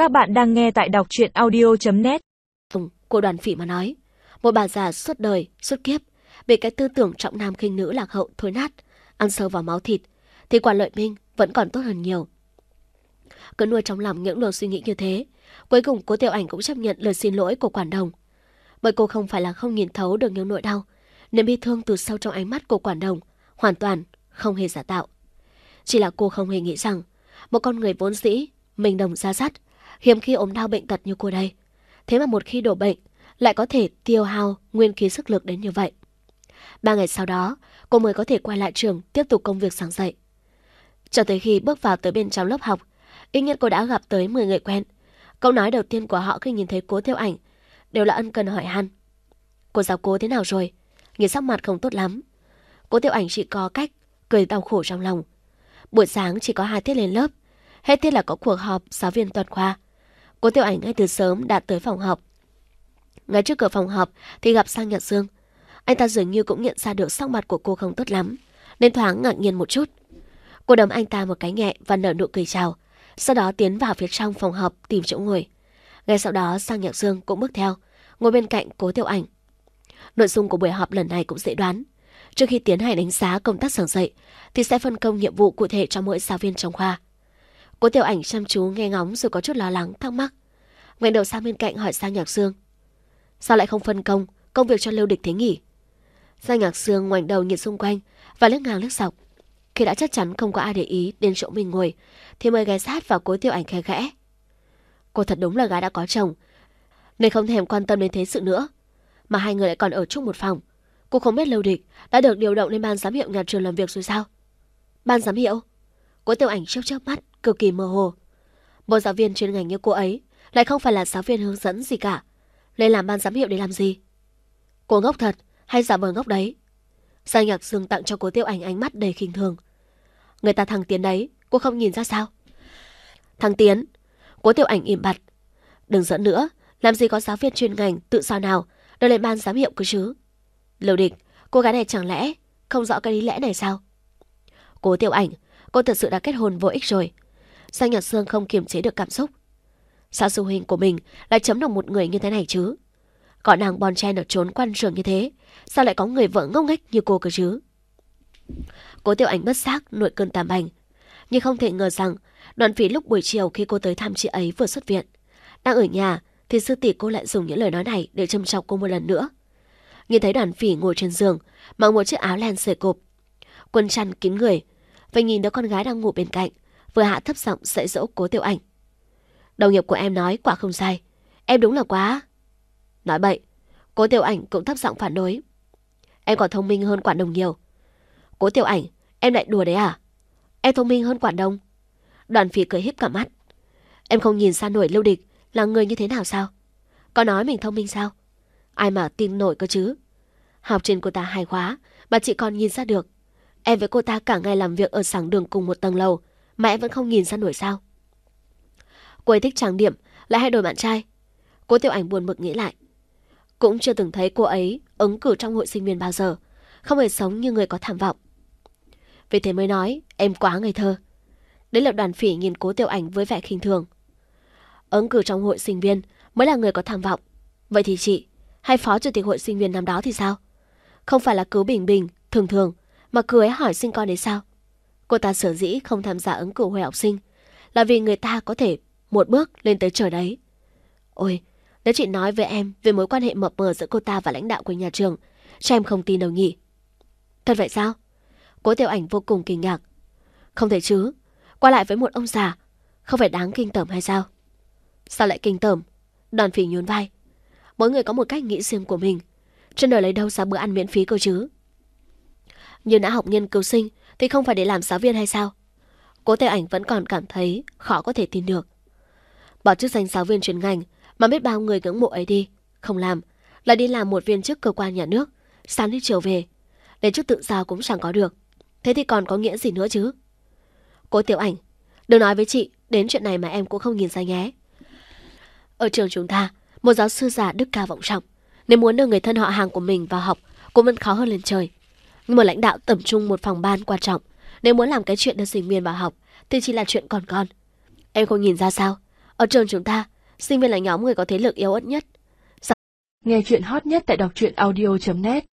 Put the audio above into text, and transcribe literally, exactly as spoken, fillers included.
Các bạn đang nghe tại đọc truyện audio chấm net. Của Đoàn Phỉ mà nói, một bà già suốt đời, suốt kiếp bị cái tư tưởng trọng nam khinh nữ lạc hậu thối nát, ăn sâu vào máu thịt, thì Quản Lợi Minh vẫn còn tốt hơn nhiều. Cứ nuôi trong lòng những luồng suy nghĩ như thế, cuối cùng Cố Tiểu Ảnh cũng chấp nhận lời xin lỗi của Quản Đồng. Bởi cô không phải là không nhìn thấu được những nỗi đau, niềm bi thương từ sâu trong ánh mắt của Quản Đồng hoàn toàn không hề giả tạo. Chỉ là cô không hề nghĩ rằng một con người vốn dĩ mình đồng ra dắt, hiếm khi ốm đau bệnh tật như cô đây, thế mà một khi đổ bệnh lại có thể tiêu hao nguyên khí sức lực đến như vậy. Ba ngày sau đó, cô mới có thể quay lại trường tiếp tục công việc giảng dạy. Cho tới khi bước vào tới bên trong lớp học, ít nhất cô đã gặp tới mười người quen. Câu nói đầu tiên của họ khi nhìn thấy Cố Tiểu Ảnh đều là ân cần hỏi han: "Cô giáo Cố thế nào rồi? Nhìn sắc mặt không tốt lắm." Cố Tiểu Ảnh chỉ có cách cười đau khổ trong lòng. Buổi sáng chỉ có hai tiết lên lớp, hết tiết là có cuộc họp giáo viên toàn khoa. Cố Tiểu Ảnh ngay từ sớm đã tới phòng họp. Ngay trước cửa phòng họp thì gặp Sang Nhạc Dương. Anh ta dường như cũng nhận ra được sắc mặt của cô không tốt lắm, nên thoáng ngạc nhiên một chút. Cô đấm anh ta một cái nhẹ và nở nụ cười chào, sau đó tiến vào phía trong phòng họp tìm chỗ ngồi. Ngay sau đó Sang Nhạc Dương cũng bước theo, ngồi bên cạnh Cố Tiểu Ảnh. Nội dung của buổi họp lần này cũng dễ đoán. Trước khi tiến hành đánh giá công tác giảng dạy thì sẽ phân công nhiệm vụ cụ thể cho mỗi giáo viên trong khoa. Cố Tiểu Ảnh chăm chú nghe ngóng rồi có chút lo lắng thắc mắc, ngoảnh đầu sang bên cạnh hỏi Sang Nhạc Dương: "Sao lại không phân công công việc cho Lưu Địch thế nhỉ?" Sang Nhạc Dương ngoảnh đầu nhìn xung quanh và liếc ngang liếc dọc. Khi đã chắc chắn không có ai để ý đến chỗ mình ngồi thì mới ghé sát vào Cố Tiểu Ảnh khẽ khẽ: "Cô thật đúng là gái đã có chồng nên không thèm quan tâm đến thế sự nữa, mà hai người lại còn ở chung một phòng. Cô không biết Lưu Địch đã được điều động lên ban giám hiệu nhà trường làm việc rồi sao?" "Ban giám hiệu?" Cố Tiểu Ảnh chớp chớp mắt, cực kỳ mơ hồ. Một giáo viên chuyên ngành như cô ấy lại không phải là giáo viên hướng dẫn gì cả, lên làm ban giám hiệu để làm gì? Cô ngốc thật hay giả vờ ngốc đấy? Sang Nhạc Dương tặng cho Cố Tiểu Ảnh ánh mắt đầy khinh thường. "Người ta thăng tiến đấy, cô không nhìn ra sao?" "Thăng tiến?" Cố Tiểu Ảnh im bặt. "Đừng giỡn nữa, làm gì có giáo viên chuyên ngành tự sao nào đưa lên ban giám hiệu cơ chứ? Lưu Địch, cô gái này chẳng lẽ không rõ cái lý lẽ này sao?" "Cố Tiểu Ảnh, cô thật sự đã kết hôn vô ích rồi." Sang Nhạc Dương không kiềm chế được cảm xúc. Sao sư huynh của mình lại chấm được một người như thế này chứ? Có nàng bon chen ở trốn quan trường như thế, sao lại có người vợ ngốc nghếch như cô cơ chứ? Cố Tiểu Ảnh bất giác nổi cơn tàm bành, nhưng không thể ngờ rằng Đoàn Phỉ lúc buổi chiều khi cô tới thăm chị ấy vừa xuất viện, đang ở nhà thì sư tỷ cô lại dùng những lời nói này để châm chọc cô một lần nữa. Nhìn thấy Đoàn Phỉ ngồi trên giường, mặc một chiếc áo len xề cộp, quần chăn kín người, và nhìn đứa con gái đang ngủ bên cạnh, vừa hạ thấp giọng dạy dỗ Cố Tiểu Ảnh: "Đồng nghiệp của em nói quả không sai, em đúng là quá..." "Nói bậy." Cố Tiểu Ảnh cũng thấp giọng phản đối: "Em còn thông minh hơn Quản Đồng nhiều." "Cố Tiểu Ảnh, em lại đùa đấy à? Em thông minh hơn Quản Đồng?" Đoàn Phỉ cười híp cả mắt: "Em không nhìn ra nổi Lưu Địch là người như thế nào sao? Có nói mình thông minh sao? Ai mà tin nổi cơ chứ? Học trên cô ta hài khóa mà chị còn nhìn ra được. Em với cô ta cả ngày làm việc ở sảng đường cùng một tầng lầu mà em vẫn không nhìn ra nổi sao?" Cô ấy thích trang điểm, lại hay đổi bạn trai. Cố Tiểu Ảnh buồn bực nghĩ lại. Cũng chưa từng thấy cô ấy ứng cử trong hội sinh viên bao giờ, không hề sống như người có tham vọng. Vì thế mới nói em quá ngây thơ. Đấy là Đoàn Phỉ nhìn Cố Tiểu Ảnh với vẻ khinh thường. Ứng cử trong hội sinh viên mới là người có tham vọng. Vậy thì chị, hay phó chủ tịch hội sinh viên năm đó thì sao? Không phải là cứ bình bình, thường thường, mà cứ ấy hỏi sinh con đấy sao? Cô ta sở dĩ không tham gia ứng cử hội học sinh là vì người ta có thể một bước lên tới trời đấy. Ôi, nếu chị nói với em về mối quan hệ mập mờ giữa cô ta và lãnh đạo của nhà trường, cho em không tin đâu nhỉ? Thật vậy sao? Cố Tiểu Ảnh vô cùng kinh ngạc. Không thể chứ, qua lại với một ông già, không phải đáng kinh tởm hay sao? Sao lại kinh tởm? Đoàn Phỉ nhún vai. Mỗi người có một cách nghĩ riêng của mình, trên đời lấy đâu ra bữa ăn miễn phí cơ chứ? Như đã học nghiên cứu sinh thì không phải để làm giáo viên hay sao? Cố Tiểu Ảnh vẫn còn cảm thấy khó có thể tin được. Bỏ chức danh giáo viên chuyên ngành mà biết bao người ngưỡng mộ ấy đi, không làm, là đi làm một viên chức cơ quan nhà nước, sáng đi chiều về, đến chút tự do cũng chẳng có được. Thế thì còn có nghĩa gì nữa chứ? Cố Tiểu Ảnh, đừng nói với chị đến chuyện này mà em cũng không nhìn ra nhé. Ở trường chúng ta, một giáo sư già đức cao vọng trọng, nếu muốn đưa người thân họ hàng của mình vào học cũng vẫn khó hơn lên trời. Nhưng một lãnh đạo tầm trung một phòng ban quan trọng, nếu muốn làm cái chuyện đưa sinh viên vào học thì chỉ là chuyện còn con. Em không nhìn ra sao? Ở trường chúng ta, sinh viên là nhóm người có thế lực yếu ớt nhất. Nghe chuyện hot nhất tại đọc truyện audio chấm net